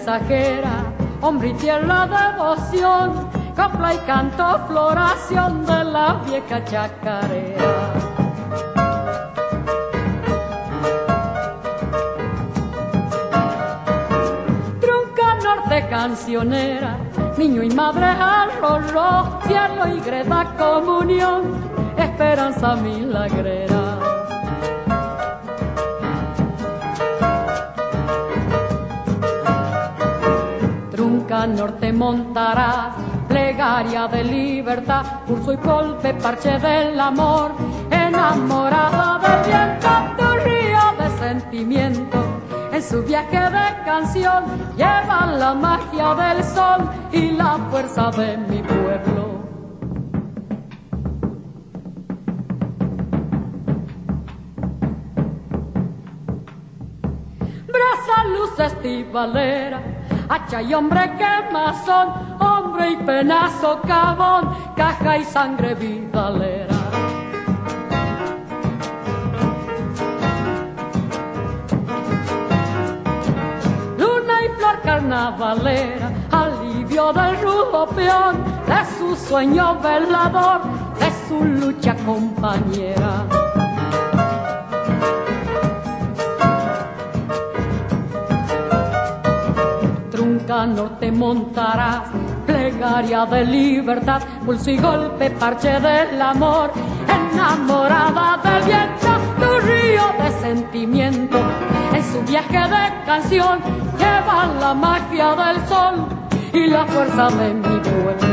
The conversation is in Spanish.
mensajera, hombre y tierra devoción, copla y canto, floración de la vieja chacarera. Trunca norte cancionera, niño y madre al rorró, cielo y greda comunión, esperanza milagrera. Trunca norte montarás, plegaria de libertad, pulso y golpe, parche del amor, enamorada del viento, tu río de sentimiento. En su viaje de canción lleva la magia del sol y la fuerza de mi pueblo. Brasa, luz estivalera, hacha y hombre quemazón, hombre y penazo cabón, caja y sangre vidalera. Luna y flor carnavalera, alivio del rudo peón, de su sueño velador, de su lucha compañera. Trunca norte montarás, plegaria de libertad, pulso y golpe, parche del amor, enamorada del viento, tu río de sentimiento. En su viaje de canción lleva la magia del sol y la fuerza de mi pueblo.